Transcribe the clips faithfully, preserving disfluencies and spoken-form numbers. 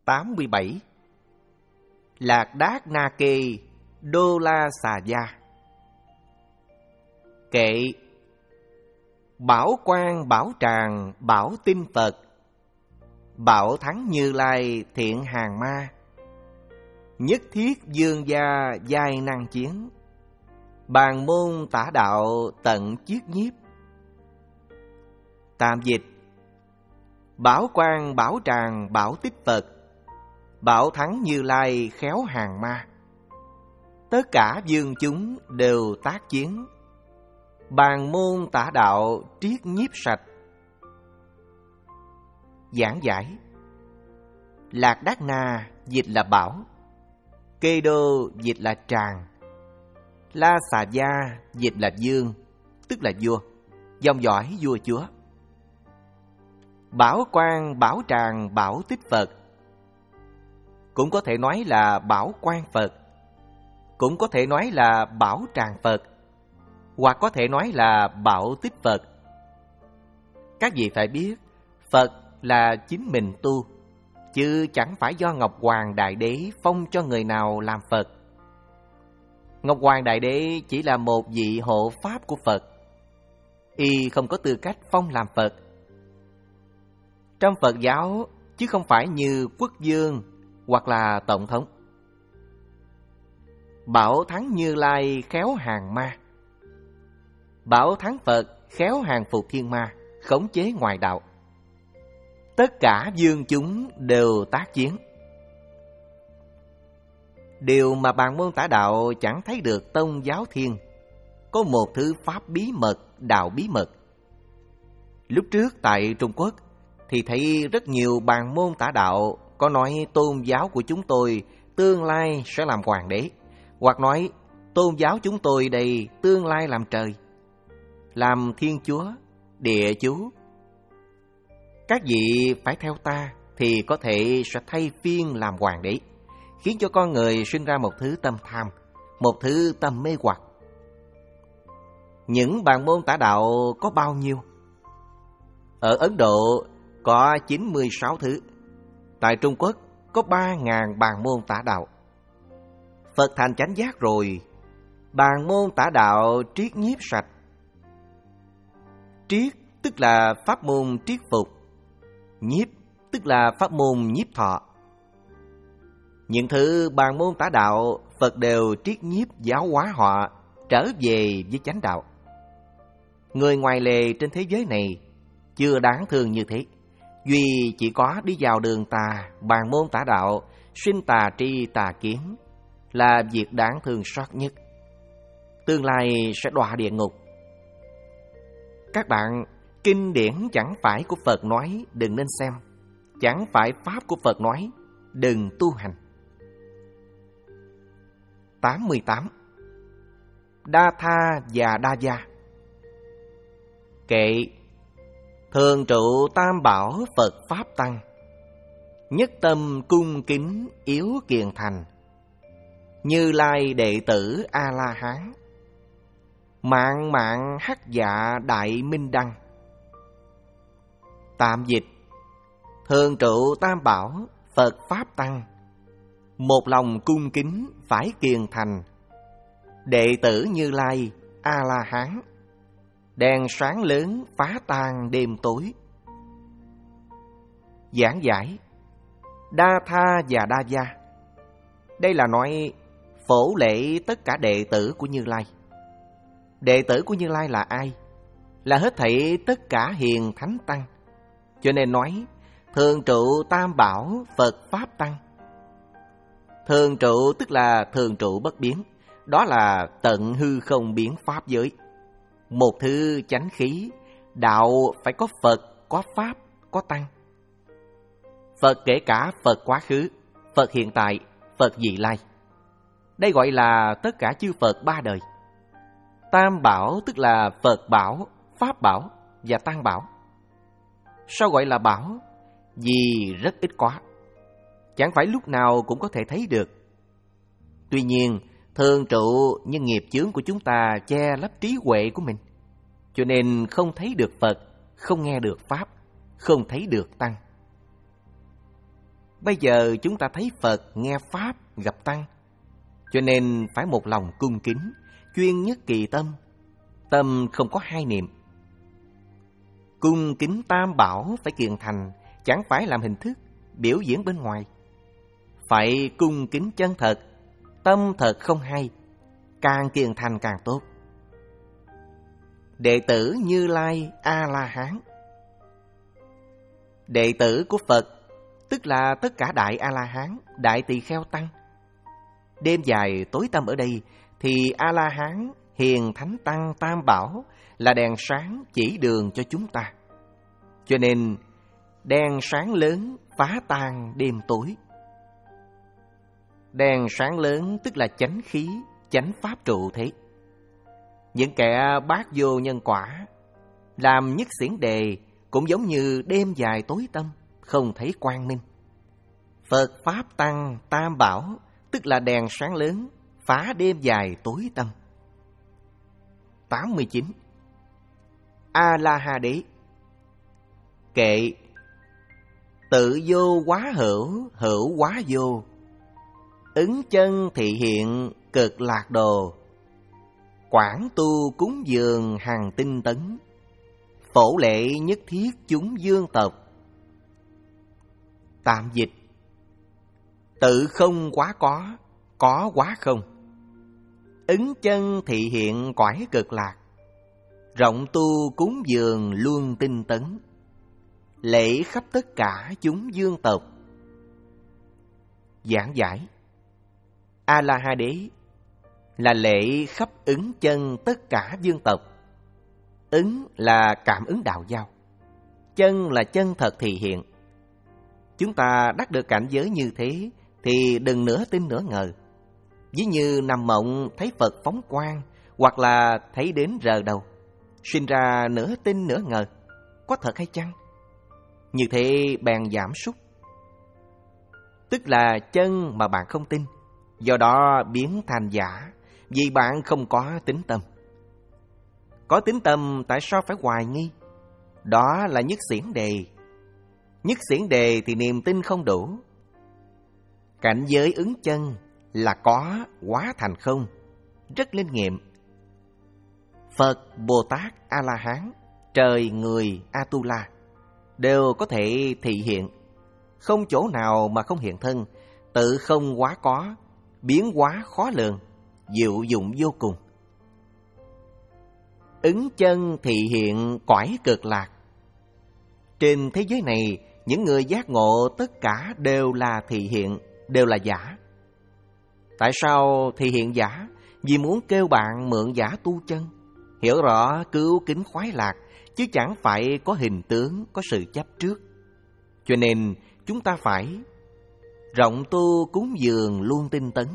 tám mươi bảy. Lạc Đát Na Kê Đô La Xà Gia. Kệ: Bảo Quang Bảo Tràng Bảo Tinh Phật, Bảo Thắng Như Lai Thiện Hàng Ma, Nhất Thiết Dương Gia Giai Năng Chiến, Bàn Môn Tả Đạo Tận Chiết Nhiếp. Tạm dịch: Bảo Quang Bảo Tràng Bảo Tích Phật, Bảo Thắng Như Lai Khéo Hàng Ma, tất cả dương chúng đều tác chiến, Bàn Môn Tả Đạo Triết Nhiếp Sạch. Giảng giải: Lạc Đát Na dịch là bảo, Kê Đô dịch là tràng, La Xà Gia dịch là dương, tức là vua, dòng dõi vua chúa. Bảo Quang Bảo Tràng Bảo Tích Phật, cũng có thể nói là Bảo Quang Phật, cũng có thể nói là Bảo Tràng Phật, hoặc có thể nói là Bảo Tích Phật. Các vị phải biết, Phật là chính mình tu, chứ chẳng phải do Ngọc Hoàng Đại Đế phong cho người nào làm Phật. Ngọc Hoàng Đại Đế chỉ là một vị hộ pháp của Phật, y không có tư cách phong làm Phật. Trong Phật giáo, chứ không phải như quốc vương hoặc là tổng thống. Bảo Thắng Như Lai khéo hàng ma, Bảo Thắng Phật khéo hàng phục thiên ma, khống chế ngoại đạo. Tất cả dương chúng đều tác chiến. Điều mà Bàn Môn Tả Đạo chẳng thấy được Tông Giáo Thiên, có một thứ pháp bí mật, đạo bí mật. Lúc trước tại Trung Quốc thì thấy rất nhiều Bàn Môn Tả Đạo có nói tôn giáo của chúng tôi tương lai sẽ làm hoàng đế, hoặc nói tôn giáo chúng tôi đây tương lai làm trời, làm thiên chúa, địa chú. Các vị phải theo ta thì có thể sẽ thay phiên làm hoàng đế, khiến cho con người sinh ra một thứ tâm tham, một thứ tâm mê hoặc. Những Bàn Môn Tả Đạo có bao nhiêu? Ở Ấn Độ có chín mươi sáu thứ, tại Trung Quốc có ba nghìn Bàn Môn Tả Đạo. Phật thành chánh giác rồi, Bàn Môn Tả Đạo triết nhiếp sạch. Triết tức là pháp môn triết phục, nhiếp tức là pháp môn nhiếp thọ. Những thứ Bàn Môn Tả Đạo, Phật đều triết nhiếp giáo hóa họ trở về với chánh đạo. Người ngoài lề trên thế giới này chưa đáng thương như thế, duy chỉ có đi vào đường tà, Bàn Môn Tả Đạo, sinh tà tri tà kiến là việc đáng thương xót nhất. Tương lai sẽ đọa địa ngục. Các bạn, kinh điển chẳng phải của Phật nói đừng nên xem, chẳng phải pháp của Phật nói đừng tu hành. tám mươi tám. Đa Tha và Đa Gia. Kệ: Thường trụ tam bảo Phật Pháp Tăng, nhất tâm cung kính yếu kiền thành, Như Lai đệ tử A-la-hán, mạng mạng hắc dạ đại minh đăng. Tạm dịch: Thường trụ tam bảo Phật Pháp Tăng, một lòng cung kính phải kiền thành, đệ tử Như Lai A-la-hán, đèn sáng lớn phá tan đêm tối. Giảng giải: Đa Tha và Đa Gia, đây là nói phổ lễ tất cả đệ tử của Như Lai. Đệ tử của Như Lai là ai? Là hết thảy tất cả hiền thánh tăng. Cho nên nói thường trụ tam bảo Phật Pháp Tăng. Thường trụ tức là thường trụ bất biến, đó là tận hư không biến pháp giới. Một thứ chánh khí, đạo phải có Phật, có Pháp, có Tăng. Phật kể cả Phật quá khứ, Phật hiện tại, Phật vị lai. Đây gọi là tất cả chư Phật ba đời. Tam bảo tức là Phật bảo, Pháp bảo và Tăng bảo. Sao gọi là bảo? Vì rất ít quá, chẳng phải lúc nào cũng có thể thấy được. Tuy nhiên, thường trụ nhưng nghiệp chướng của chúng ta che lấp trí huệ của mình, cho nên không thấy được Phật, không nghe được Pháp, không thấy được Tăng. Bây giờ chúng ta thấy Phật, nghe Pháp, gặp Tăng, cho nên phải một lòng cung kính, chuyên nhất kỳ tâm. Tâm không có hai niệm. Cung kính Tam Bảo phải kiền thành, chẳng phải làm hình thức, biểu diễn bên ngoài. Phải cung kính chân thật, tâm thật không hay, càng kiền thành càng tốt. Đệ tử Như Lai A-la-hán. Đệ tử của Phật tức là tất cả đại A-la-hán, đại tỳ kheo tăng. Đêm dài tối tăm ở đây thì A-la-hán, hiền thánh tăng Tam Bảo là đèn sáng chỉ đường cho chúng ta. Cho nên đèn sáng lớn phá tan đêm tối. Đèn sáng lớn tức là chánh khí, chánh pháp trụ thế. Những kẻ bác vô nhân quả, làm nhất xiển đề cũng giống như đêm dài tối tăm, không thấy quang minh. Phật Pháp Tăng Tam Bảo tức là đèn sáng lớn, phá đêm dài tối tăm. tám mươi chín. A-la-ha đế. Kệ. Tự vô quá hữu, hữu quá vô. Ứng chân thị hiện, cực lạc đồ. Quảng tu cúng dường hằng tinh tấn. Phổ lệ nhất thiết chúng dương tộc. Tạm dịch. Tự không quá có, có quá không. Ứng chân thị hiện quải cực lạc. Rộng tu cúng dường luôn tinh tấn. Lễ khắp tất cả chúng dương tộc. Giảng giải. A-la-ha đế là lễ khắp ứng chân tất cả dương tộc. Ứng là cảm ứng đạo giao, chân là chân thật thị hiện. Chúng ta đắc được cảnh giới như thế thì đừng nửa tin nửa ngờ. Ví như nằm mộng thấy Phật phóng quang, hoặc là thấy đến rờ đầu, sinh ra nửa tin nửa ngờ, có thật hay chăng? Như thế bèn giảm sút, tức là chân mà bạn không tin, do đó biến thành giả, vì bạn không có tín tâm. Có tín tâm tại sao phải hoài nghi? Đó là nhất xiển đề. Nhất xiển đề thì niềm tin không đủ. Cảnh giới ứng chân là có hóa thành không, rất linh nghiệm. Phật, Bồ Tát, A-la-hán, trời, người, A-tu-la đều có thể thị hiện. Không chỗ nào mà không hiện thân, tự không quá có, biến hóa khó lường, diệu dụng vô cùng. Ứng chân thị hiện quải cực lạc. Trên thế giới này, những người giác ngộ tất cả đều là thị hiện, đều là giả. Tại sao thị hiện giả? Vì muốn kêu bạn mượn giả tu chân, hiểu rõ cứu kính khoái lạc, chứ chẳng phải có hình tướng, có sự chấp trước. Cho nên chúng ta phải rộng tu cúng dường luôn tinh tấn,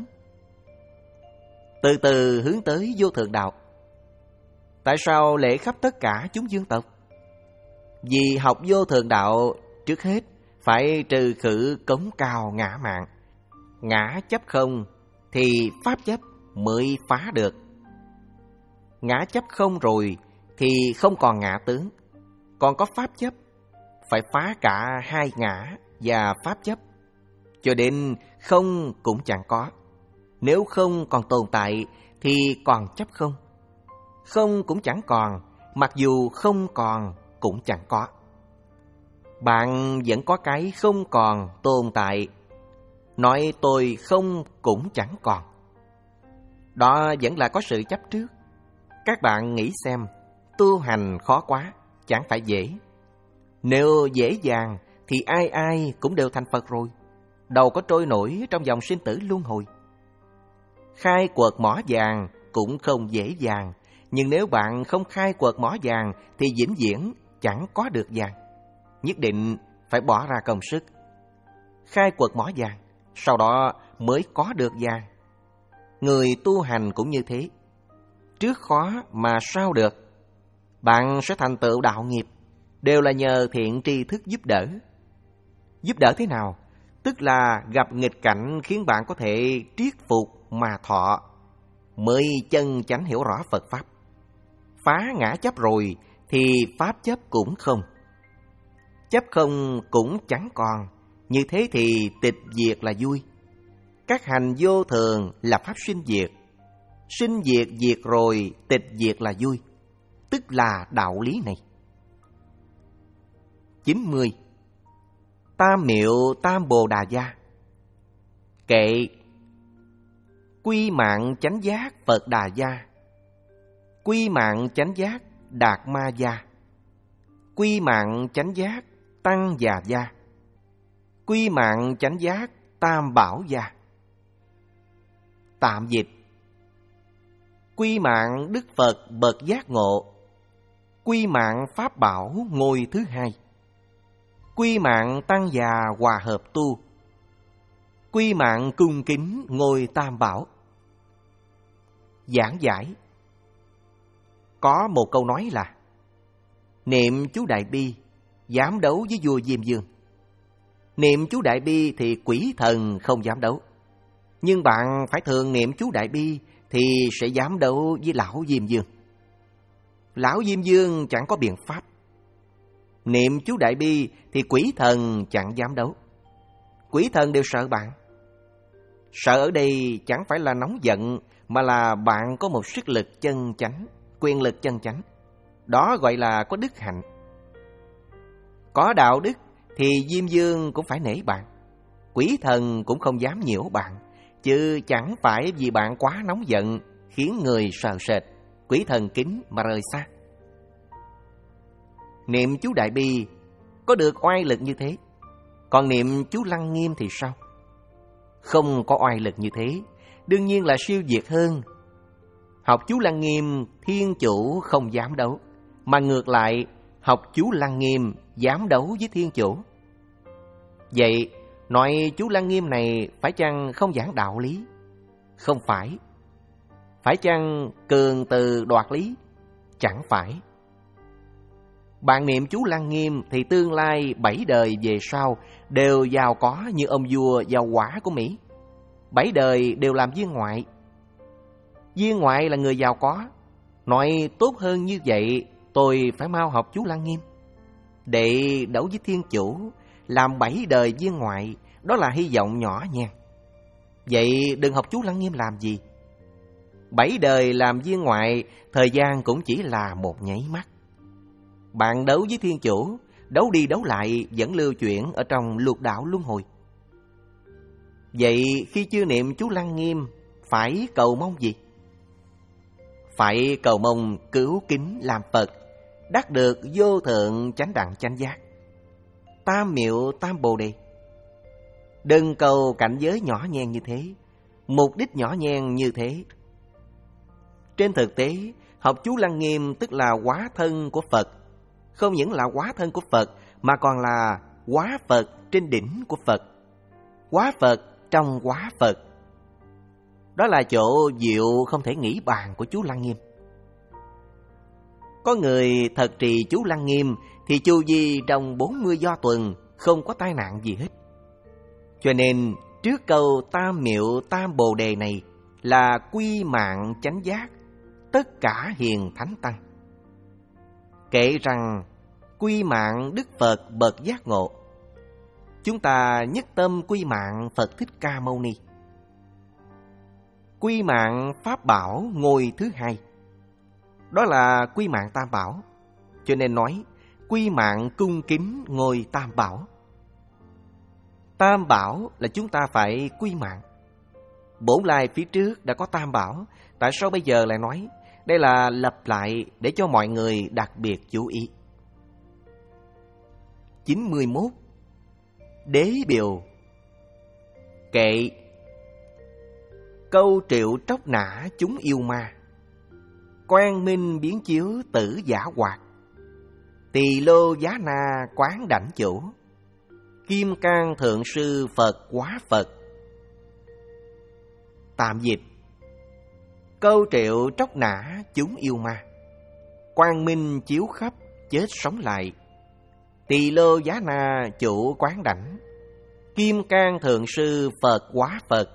từ từ hướng tới vô thượng đạo. Tại sao lễ khắp tất cả chúng dương tộc? Vì học vô thượng đạo, trước hết phải trừ khử cống cao ngã mạn. Ngã chấp không thì pháp chấp mới phá được. Ngã chấp không rồi thì không còn ngã tướng, còn có pháp chấp. Phải phá cả hai ngã và pháp chấp, cho đến không cũng chẳng có. Nếu không còn tồn tại thì còn chấp không. Không cũng chẳng còn, mặc dù không còn cũng chẳng có. Bạn vẫn có cái không còn tồn tại, nói tôi không cũng chẳng còn. Đó vẫn là có sự chấp trước. Các bạn nghĩ xem, tu hành khó quá, chẳng phải dễ. Nếu dễ dàng thì ai ai cũng đều thành Phật rồi, đâu có trôi nổi trong dòng sinh tử luân hồi. Khai quật mỏ vàng cũng không dễ dàng, nhưng nếu bạn không khai quật mỏ vàng thì vĩnh viễn chẳng có được vàng. Nhất định phải bỏ ra công sức khai quật mỏ vàng, sau đó mới có được vàng. Người tu hành cũng như thế, trước khó mà sao được. Bạn sẽ thành tựu đạo nghiệp, đều là nhờ thiện tri thức giúp đỡ. Giúp đỡ thế nào? Tức là gặp nghịch cảnh khiến bạn có thể triết phục mà thọ, mới chân chánh hiểu rõ Phật Pháp. Phá ngã chấp rồi thì Pháp chấp cũng không. Chấp không cũng chẳng còn, Như thế thì tịch diệt là vui. Các hành vô thường là pháp sinh diệt. Sinh diệt diệt rồi, tịch diệt là vui. Tức là đạo lý này. chín mươi. Tam miệu tam bồ đà gia. Kệ. Quy mạng chánh giác Phật Đà gia. Quy mạng chánh giác Đạt Ma gia. Quy mạng chánh giác Tăng Già gia. Quy mạng chánh giác Tam Bảo gia. Tạm dịch. Quy mạng Đức Phật bậc giác ngộ. Quy mạng Pháp Bảo ngôi thứ hai. Quy mạng Tăng Già hòa hợp tu. Quy mạng cung kính ngôi Tam Bảo. Giảng giải. Có một câu nói là: niệm chú Đại Bi dám đấu với vua Diêm Vương. Niệm chú Đại Bi thì quỷ thần không dám đấu. Nhưng bạn phải thường niệm chú Đại Bi thì sẽ dám đấu với lão Diêm Vương. Lão Diêm Vương chẳng có biện pháp. Niệm chú Đại Bi thì quỷ thần chẳng dám đấu. Quỷ thần đều sợ bạn. Sợ ở đây chẳng phải là nóng giận, mà là bạn có một sức lực chân chánh, quyền lực chân chánh. Đó gọi là có đức hạnh. Có đạo đức thì Diêm Vương cũng phải nể bạn. Quỷ thần cũng không dám nhiễu bạn, chứ chẳng phải vì bạn quá nóng giận khiến người sợ sệt, quỷ thần kính mà rời xa. Niệm chú Đại Bi có được oai lực như thế. Còn niệm chú Lăng Nghiêm thì sao? Không có oai lực như thế, đương nhiên là siêu việt hơn. Học chú Lăng Nghiêm, Thiên Chủ không dám đấu, mà ngược lại, học chú Lăng Nghiêm dám đấu với Thiên Chủ. Vậy, nói chú Lăng Nghiêm này phải chăng không giảng đạo lý? Không phải. Phải chăng cường từ đoạt lý? Chẳng phải. Bạn niệm chú Lăng Nghiêm thì tương lai bảy đời về sau đều giàu có như ông vua giàu quả của Mỹ. Bảy đời đều làm viên ngoại. Viên ngoại là người giàu có. Nói tốt hơn như vậy, tôi phải mau học chú Lăng Nghiêm để đấu với Thiên Chủ, làm bảy đời viên ngoại. Đó là hy vọng nhỏ nha. Vậy đừng học chú Lăng Nghiêm làm gì? Bảy đời làm viên ngoại, thời gian cũng chỉ là một nháy mắt. Bạn đấu với Thiên Chủ, đấu đi đấu lại vẫn lưu chuyển ở trong lục đạo luân hồi. Vậy khi chưa niệm chú Lăng Nghiêm, phải cầu mong gì? Phải cầu mong cứu kính làm Phật, đắc được vô thượng chánh đẳng chánh giác, tam miệu tam bồ đề. Đừng cầu cảnh giới nhỏ nhen như thế, mục đích nhỏ nhen như thế. Trên thực tế, học chú Lăng Nghiêm tức là hóa thân của Phật. Không những là hóa thân của Phật, mà còn là hóa Phật trên đỉnh của Phật. Hóa Phật trong hóa Phật. Đó là chỗ diệu không thể nghĩ bàn của chú Lăng Nghiêm. Có người thật trì chú Lăng Nghiêm thì chu vi trong bốn mươi do tuần, không có tai nạn gì hết. Cho nên trước câu tam miệu tam bồ đề này là quy mạng chánh giác tất cả hiền thánh tăng. Kể rằng quy mạng Đức Phật bậc giác ngộ, chúng ta nhất tâm quy mạng Phật Thích Ca Mâu Ni. Quy mạng Pháp Bảo ngôi thứ hai, đó là quy mạng Tam Bảo. Cho nên nói quy mạng cung kính ngôi Tam Bảo. Tam Bảo là chúng ta phải quy mạng. Bổn lai phía trước đã có Tam Bảo, tại sao bây giờ lại nói? Đây là lặp lại để cho mọi người đặc biệt chú ý. chín mươi mốt. Đế Biều. Kệ. Câu triệu tróc nã chúng yêu ma, quang minh biến chiếu tử giả hoạt, tỳ lô giá na quán đảnh chủ, kim cang thượng sư Phật quá Phật. Tạm dịch. Câu triệu tróc nã chúng yêu ma, quang minh chiếu khắp chết sống lại, tỳ lô giá na chủ quán đảnh, kim cang thượng sư Phật quá Phật.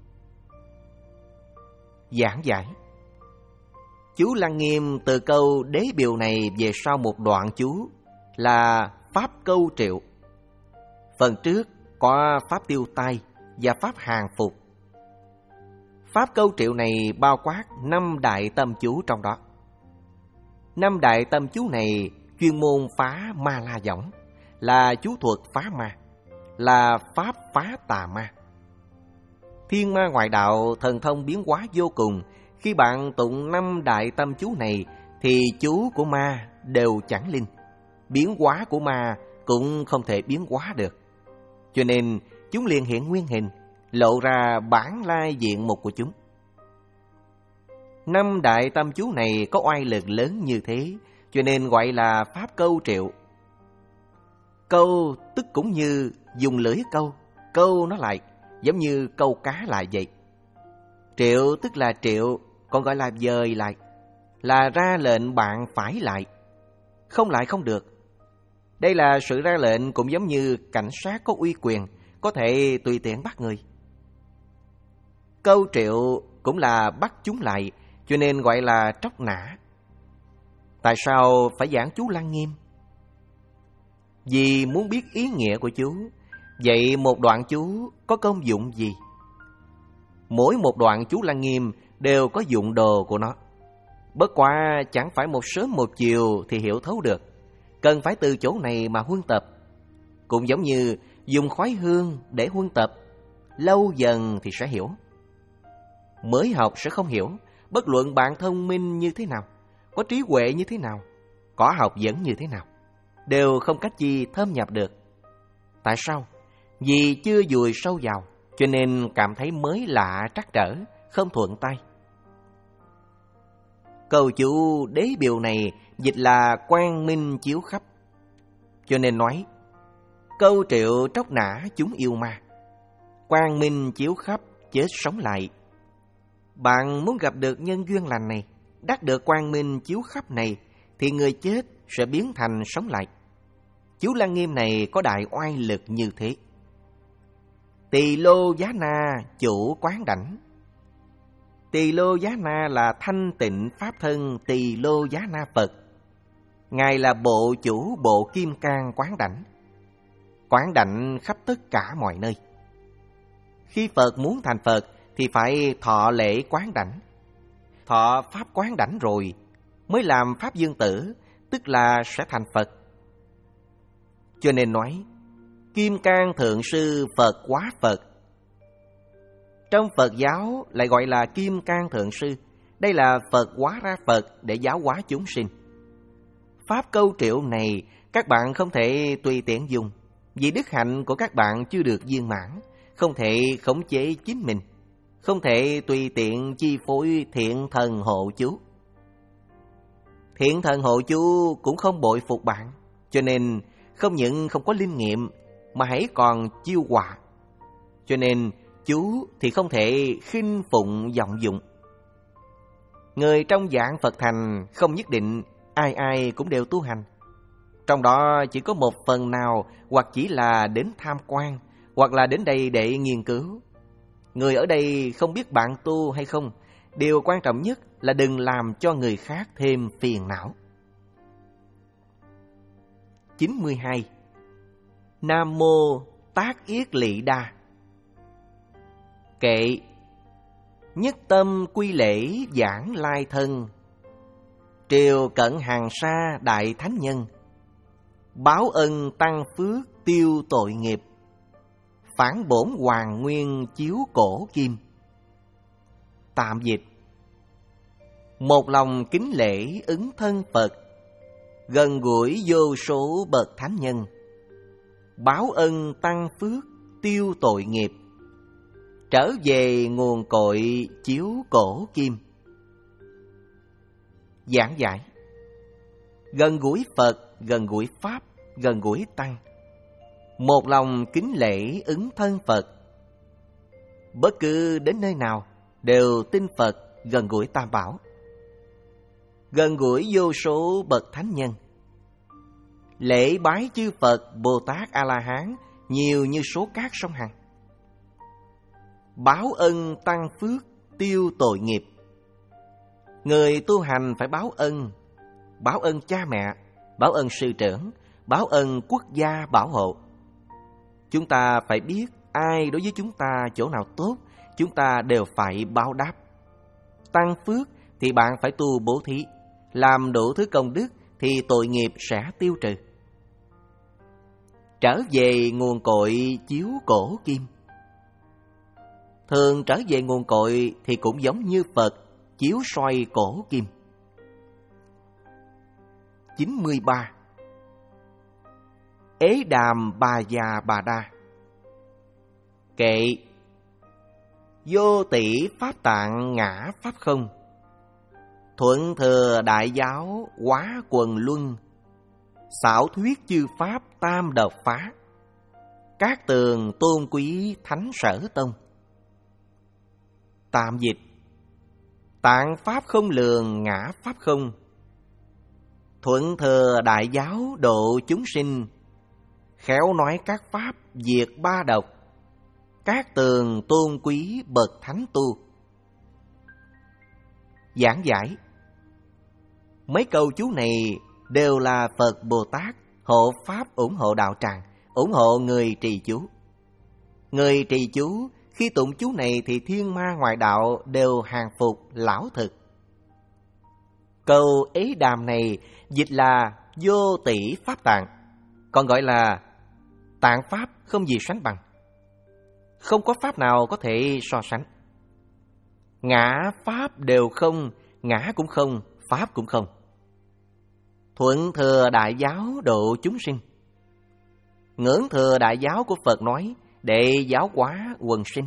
Giảng giải. Chú Lăng Nghiêm từ câu đế biều này về sau một đoạn chú là pháp câu triệu. Phần trước có pháp tiêu tai và pháp hàng phục. Pháp câu triệu này bao quát năm đại tâm chú trong đó. Năm đại tâm chú này chuyên môn phá ma la võng, là chú thuật phá ma, là pháp phá tà ma. Thiên ma ngoại đạo thần thông biến hóa vô cùng. Khi bạn tụng năm đại tâm chú này thì chú của ma đều chẳng linh, biến hóa của ma cũng không thể biến hóa được. Cho nên chúng liền hiện nguyên hình, lộ ra bản lai diện mục của chúng. Năm đại tâm chú này có oai lực lớn như thế, cho nên gọi là pháp câu triệu. Câu tức cũng như dùng lưỡi câu, câu nó lại giống như câu cá lại vậy. Triệu tức là triệu, còn gọi là dời lại, là ra lệnh bạn phải lại, không lại không được. Đây là sự ra lệnh cũng giống như cảnh sát có uy quyền, có thể tùy tiện bắt người. Câu triệu cũng là bắt chúng lại, cho nên gọi là tróc nã. Tại sao phải giảng chú Lăng Nghiêm? Vì muốn biết ý nghĩa của chú. Vậy một đoạn chú có công dụng gì? Mỗi một đoạn chú Lăng Nghiêm đều có dụng đồ của nó. Bất quá chẳng phải một sớm một chiều thì hiểu thấu được, cần phải từ chỗ này mà huân tập. Cũng giống như dùng khói hương để huân tập, lâu dần thì sẽ hiểu. Mới học sẽ không hiểu, bất luận bạn thông minh như thế nào, có trí huệ như thế nào, có học vấn như thế nào, đều không cách gì thâm nhập được. Tại sao? Vì chưa dùi sâu vào, cho nên cảm thấy mới lạ trắc trở, không thuận tay. Câu chú đế biểu này dịch là quang minh chiếu khắp, cho nên nói câu triệu tróc nã chúng yêu ma, quang minh chiếu khắp chết sống lại. Bạn muốn gặp được nhân duyên lành này, đắc được quang minh chiếu khắp này, thì người chết sẽ biến thành sống lại. Chú Lăng Nghiêm này có đại oai lực như thế. Tỳ Lô Giá Na chủ quán đảnh. Tỳ Lô Giá Na là thanh tịnh pháp thân Tỳ Lô Giá Na Phật. Ngài là bộ chủ bộ kim cang quán đảnh, quán đảnh khắp tất cả mọi nơi. Khi Phật muốn thành Phật thì phải thọ lễ quán đảnh. Thọ pháp quán đảnh rồi mới làm pháp dương tử, tức là sẽ thành Phật. Cho nên nói Kim Cang Thượng Sư Phật Hóa Phật. Trong Phật giáo lại gọi là Kim Cang Thượng Sư. Đây là Phật hóa ra Phật để giáo hóa chúng sinh. Pháp câu triệu này các bạn không thể tùy tiện dùng, vì đức hạnh của các bạn chưa được viên mãn, không thể khống chế chính mình, không thể tùy tiện chi phối thiện thần hộ chú. Thiện thần hộ chú cũng không bội phục bạn, cho nên không những không có linh nghiệm mà hãy còn chiêu họa. Cho nên chú thì không thể khinh phụng vọng dụng. Người trong dạng Phật thành không nhất định ai ai cũng đều tu hành. Trong đó chỉ có một phần nào hoặc chỉ là đến tham quan, hoặc là đến đây để nghiên cứu. Người ở đây không biết bạn tu hay không, điều quan trọng nhất là đừng làm cho người khác thêm phiền não. chín mươi hai. Nam Mô Tác Yết Lị Đa. Kệ: nhất tâm quy lễ giảng lai thân, triều cận hàng sa đại thánh nhân, báo ân tăng phước tiêu tội nghiệp, phản bổn hoàng nguyên chiếu cổ kim. Tạm dịch: một lòng kính lễ ứng thân Phật, gần gũi vô số bậc thánh nhân, báo ân tăng phước tiêu tội nghiệp, trở về nguồn cội chiếu cổ kim. Giảng giải: gần gũi Phật, gần gũi Pháp, gần gũi Tăng, một lòng kính lễ ứng thân Phật. Bất cứ đến nơi nào đều tin Phật, gần gũi Tam Bảo, gần gũi vô số bậc thánh nhân, lễ bái chư Phật, Bồ Tát, A-la-hán nhiều như số cát sông Hằng, báo ân tăng phước tiêu tội nghiệp. Người tu hành phải báo ân, báo ân cha mẹ, báo ân sư trưởng, báo ân quốc gia bảo hộ. Chúng ta phải biết ai đối với chúng ta chỗ nào tốt, chúng ta đều phải báo đáp. Tăng phước thì bạn phải tu bố thí, làm đủ thứ công đức thì tội nghiệp sẽ tiêu trừ. Trở về nguồn cội chiếu cổ kim. Thường trở về nguồn cội thì cũng giống như Phật chiếu soi cổ kim. chín mươi ba. Ế đàm bà già bà đa. Kệ: vô tỷ pháp tạng ngã pháp không, thuận thừa đại giáo hóa quần luân, xảo thuyết chư pháp tam độc phá, các tường tôn quý thánh sở tông. Tạm dịch: tạng pháp không lường ngã pháp không, thuận thừa đại giáo độ chúng sinh, khéo nói các pháp diệt ba độc, các tường tôn quý bậc thánh tu. Giảng giải: mấy câu chú này đều là Phật Bồ Tát hộ pháp ủng hộ đạo tràng, ủng hộ người trì chú. Người trì chú khi tụng chú này thì thiên ma ngoại đạo đều hàng phục lão thực. Câu ế đàm này dịch là vô tỷ pháp tạng, còn gọi là tạng pháp không gì sánh bằng. Không có pháp nào có thể so sánh. Ngã pháp đều không, ngã cũng không, pháp cũng không. Thuận thừa đại giáo độ chúng sinh. Ngưỡng thừa đại giáo của Phật nói để giáo hóa quần sinh.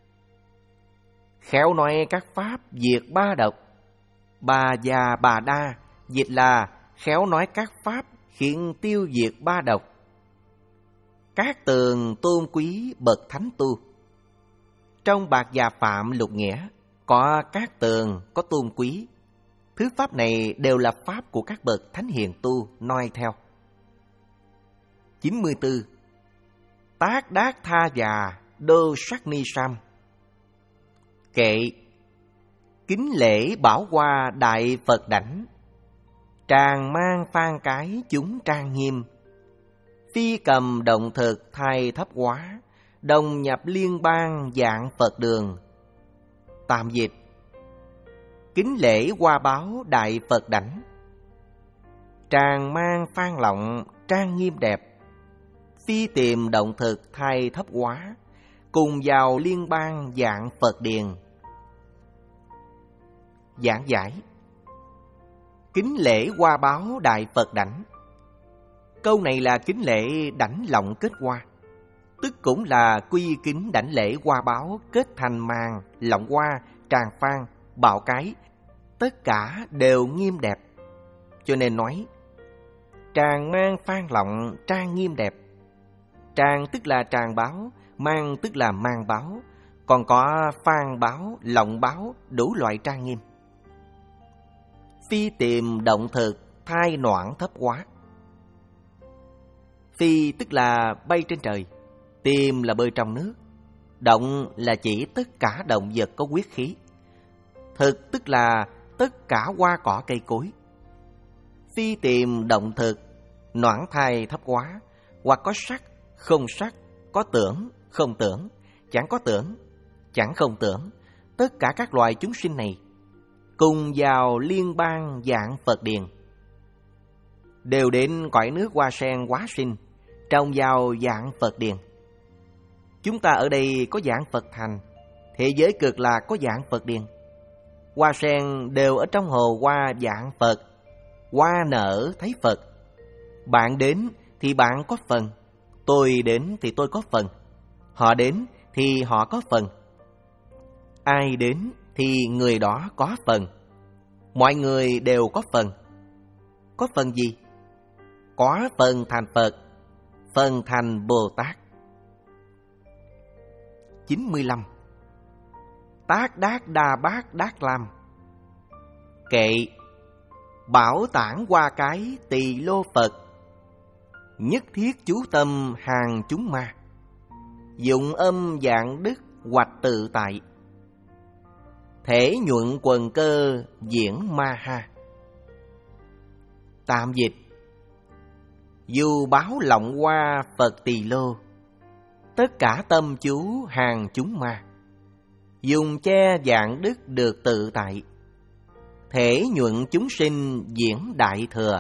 Khéo nói các pháp diệt ba độc. Bà già bà đa dịch là khéo nói các pháp khiến tiêu diệt ba độc. Các tường tôn quý bậc thánh tu. Trong Bạc Gia Phạm Lục Nghĩa có các tường, có tôn quý. Thứ pháp này đều là pháp của các bậc thánh hiền tu noi theo. chín mươi tư. Tác đát tha già đô sắc ni sam. Kệ: kính lễ bảo hoa đại Phật đảnh, tràng mang phan cái chúng trang nghiêm, phi cầm động thực thay thấp hóa, đồng nhập liên bang dạng Phật đường. Tạm dịch: kính lễ hoa báo đại Phật đảnh, tràng mang phan lọng trang nghiêm đẹp, phi tìm động thực thay thấp hóa, cùng vào liên bang dạng Phật điền. Giảng giải: kính lễ hoa báo đại Phật đảnh. Câu này là kính lễ đảnh lọng kết hoa, tức cũng là quy kính đảnh lễ hoa báo kết thành màn, lọng hoa, tràng phan, bạo cái, tất cả đều nghiêm đẹp. Cho nên nói tràng mang phan lọng trang nghiêm đẹp. Tràng tức là tràng báo, mang tức là mang báo, còn có phan báo, lọng báo, đủ loại trang nghiêm. Phi tìm động thực thai noãn thấp quá. Phi tức là bay trên trời, tìm là bơi trong nước, động là chỉ tất cả động vật có huyết khí, thực tức là tất cả hoa cỏ cây cối. Phi tìm động thực, noãn thai thấp quá, hoặc có sắc, không sắc, có tưởng, không tưởng, chẳng có tưởng, chẳng không tưởng, tất cả các loài chúng sinh này cùng vào liên bang dạng Phật điền, đều đến cõi nước hoa sen hóa sinh, trồng vào dạng Phật điền. Chúng ta ở đây có dạng Phật thành, thế giới cực lạc có dạng Phật điền. Hoa sen đều ở trong hồ hoa dạng Phật, hoa nở thấy Phật. Bạn đến thì bạn có phần, tôi đến thì tôi có phần, họ đến thì họ có phần. Ai đến thì người đó có phần. Mọi người đều có phần. Có phần gì? Có phần thành Phật, phần thành Bồ Tát. chín mươi lăm. Tác đát đa bát đát lam. Kệ: bảo tản hoa cái tỳ lô Phật, nhất thiết chú tâm hàng chúng ma, dụng âm dạng đức hoạch tự tại, thể nhuận quần cơ diễn ma ha. Tạm dịch: dù báo lọng hoa Phật tỳ lô, Tất cả tâm chú hàng chúng ma, dùng che dạng đức được tự tại. Thể nhuận chúng sinh diễn đại thừa.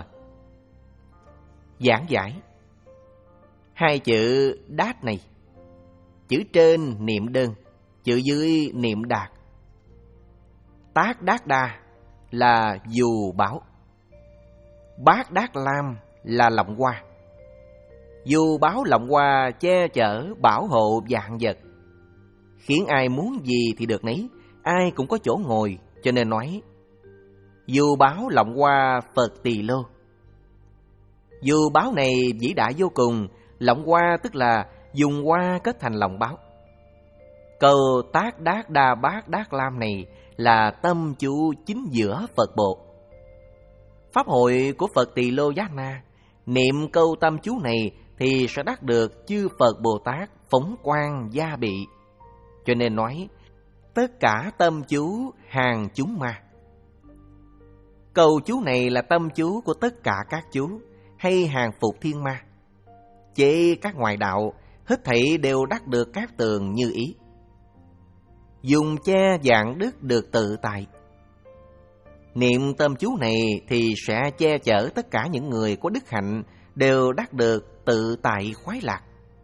Giảng giải. Hai chữ đát này, chữ trên niệm đơn, chữ dưới niệm đạt. Tác đát đa là dù bảo, bát đát lam là lọng hoa. Dù báo lọng hoa che chở bảo hộ vạn vật, khiến ai muốn gì thì được nấy, ai cũng có chỗ ngồi, cho nên nói dù báo lọng hoa Phật Tỳ Lô. Dù báo này vĩ đại vô cùng, lọng hoa tức là dùng hoa kết thành lòng báo. Câu tác đát đa bát đát lam này là tâm chú chính giữa Phật Bộ. Pháp hội của Phật Tỳ Lô Giá Na, niệm câu tâm chú này thì sẽ đắc được chư Phật Bồ Tát phóng quang gia bị. Cho nên nói tất cả tâm chú hàng chúng ma. Câu chú này là tâm chú của tất cả các chú, hay hàng phục thiên ma. Chế các ngoại đạo, hết thảy đều đắc được các tường như ý. Dùng che dạng đức được tự tại. Niệm tâm chú này thì sẽ che chở tất cả những người có đức hạnh đều đắc được tự tại khoái lạc.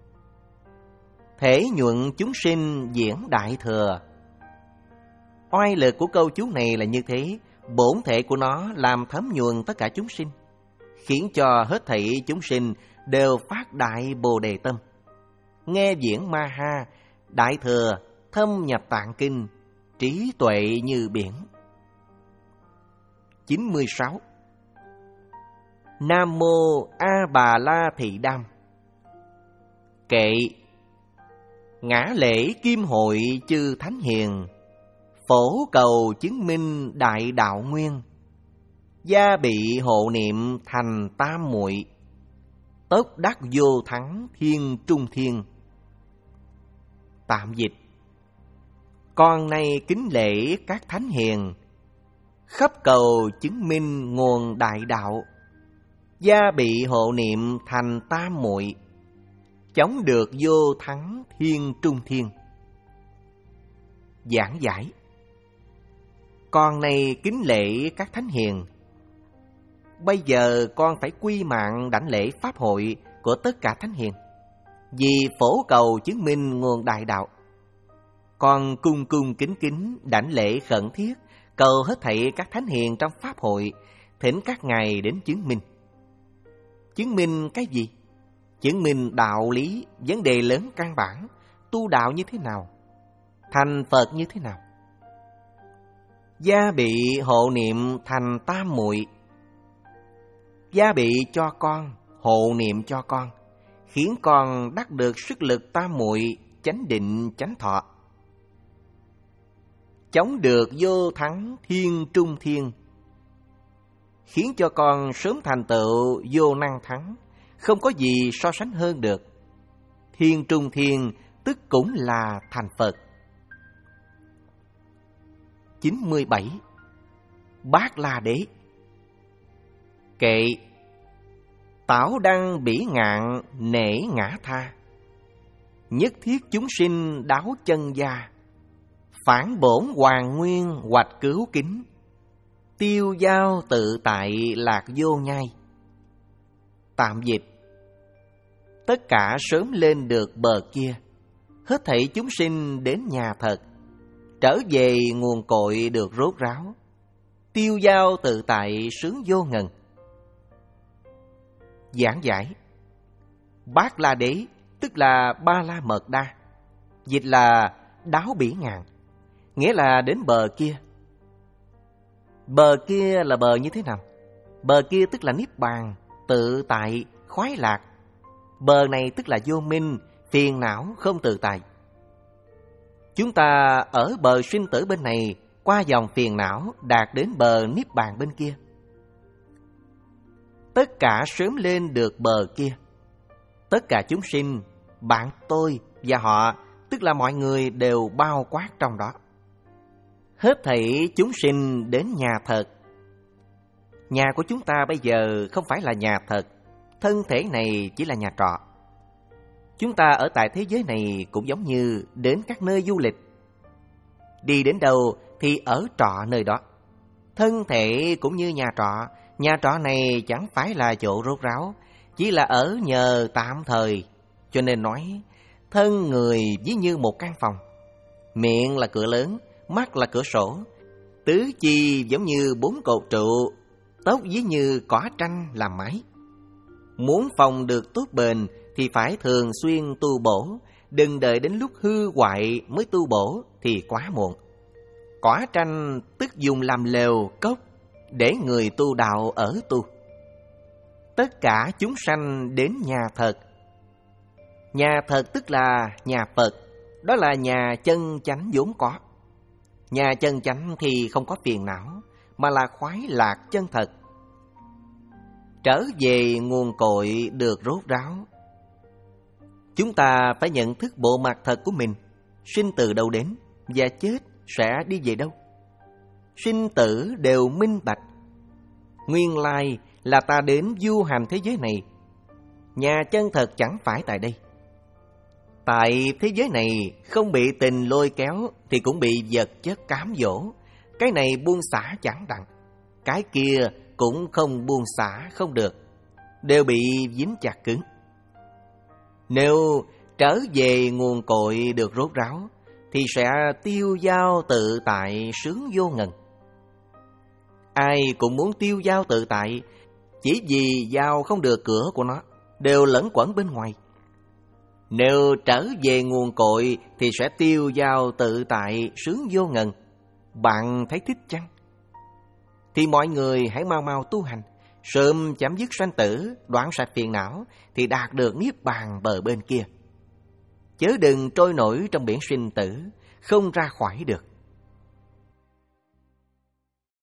Thể nhuận chúng sinh diễn đại thừa. Oai lực của câu chú này là như thế, bổn thể của nó làm thấm nhuần tất cả chúng sinh, khiến cho hết thảy chúng sinh đều phát đại Bồ Đề tâm. Nghe diễn ma ha, đại thừa, thâm nhập tạng kinh, trí tuệ như biển. chín mươi sáu. Nam Mô A Bà La Thị Đam. Kệ. Ngã lễ kim hội chư thánh hiền, phổ cầu chứng minh đại đạo nguyên. Gia bị hộ niệm thành tam muội, tốc đắc vô thắng thiên trung thiên. Tạm dịch. Con nay kính lễ các thánh hiền, khắp cầu chứng minh nguồn đại đạo. Gia bị hộ niệm thành tam muội, chống được vô thắng thiên trung thiên. Giảng giải. Con nay kính lễ các thánh hiền. Bây giờ con phải quy mạng đảnh lễ pháp hội của tất cả thánh hiền, vì phổ cầu chứng minh nguồn đại đạo. Con cung cung kính kính đảnh lễ khẩn thiết, cầu hết thảy các thánh hiền trong pháp hội, thỉnh các ngài đến chứng minh. Chứng minh cái gì? Chứng minh đạo lý, vấn đề lớn căn bản, tu đạo như thế nào, thành Phật như thế nào. Gia bị hộ niệm thành tam muội. Gia bị cho con, hộ niệm cho con, khiến con đắc được sức lực tam muội, chánh định chánh thọ. Chống được vô thắng thiên trung thiên, khiến cho con sớm thành tựu vô năng thắng, không có gì so sánh hơn được. Thiên trung thiên tức cũng là thành Phật. chín mươi bảy. Bát La Đế. Kệ. Tảo đăng bỉ ngạn nể ngã tha, nhất thiết chúng sinh đáo chân gia. Phản bổn hoàng nguyên hoạch cứu kính, tiêu giao tự tại lạc vô nhai. Tạm dịch. Tất cả sớm lên được bờ kia, hết thảy chúng sinh đến nhà thật, trở về nguồn cội được rốt ráo, tiêu giao tự tại sướng vô ngần. Giảng giải. Bát La Đế tức là Ba La Mật Đa, dịch là đáo bỉ ngạn, nghĩa là đến bờ kia. Bờ kia là bờ như thế nào? Bờ kia tức là niết bàn, tự tại, khoái lạc. Bờ này tức là vô minh, phiền não, không tự tại. Chúng ta ở bờ sinh tử bên này, qua dòng phiền não đạt đến bờ niết bàn bên kia. Tất cả sớm lên được bờ kia. Tất cả chúng sinh, bạn tôi và họ, tức là mọi người đều bao quát trong đó. Hết thảy chúng sinh đến nhà thật. Nhà của chúng ta bây giờ không phải là nhà thật, thân thể này chỉ là nhà trọ. Chúng ta ở tại thế giới này cũng giống như đến các nơi du lịch. Đi đến đâu thì ở trọ nơi đó. Thân thể cũng như nhà trọ, nhà trọ này chẳng phải là chỗ rốt ráo, chỉ là ở nhờ tạm thời. Cho nên nói, thân người ví như một căn phòng. Miệng là cửa lớn, mắt là cửa sổ, tứ chi giống như bốn cột trụ, tóc ví như cỏ tranh làm mái. Muốn phòng được tốt bền thì phải thường xuyên tu bổ, đừng đợi đến lúc hư hoại mới tu bổ thì quá muộn. Cỏ tranh tức dùng làm lều, cốc để người tu đạo ở tu. Tất cả chúng sanh đến nhà thật. Nhà thật tức là nhà Phật, đó là nhà chân chánh vốn có. Nhà chân chánh thì không có phiền não, mà là khoái lạc chân thật. Trở về nguồn cội được rốt ráo. Chúng ta phải nhận thức bộ mặt thật của mình, sinh từ đâu đến và chết sẽ đi về đâu. Sinh tử đều minh bạch. Nguyên lai là ta đến du hành thế giới này. Nhà chân thật chẳng phải tại đây. Tại thế giới này không bị tình lôi kéo thì cũng bị vật chất cám dỗ. Cái này buông xả chẳng đặng, cái kia cũng không buông xả không được, đều bị dính chặt cứng. Nếu trở về nguồn cội được rốt ráo thì sẽ tiêu dao tự tại sướng vô ngần. Ai cũng muốn tiêu dao tự tại, chỉ vì dao không được cửa của nó, đều lẫn quẩn bên ngoài. Nếu trở về nguồn cội thì sẽ tiêu dao tự tại sướng vô ngần. Bạn thấy thích chăng? Thì mọi người hãy mau mau tu hành, sớm chấm dứt sanh tử, đoạn sạch phiền não thì đạt được niết bàn bờ bên kia. Chớ đừng trôi nổi trong biển sinh tử, không ra khỏi được.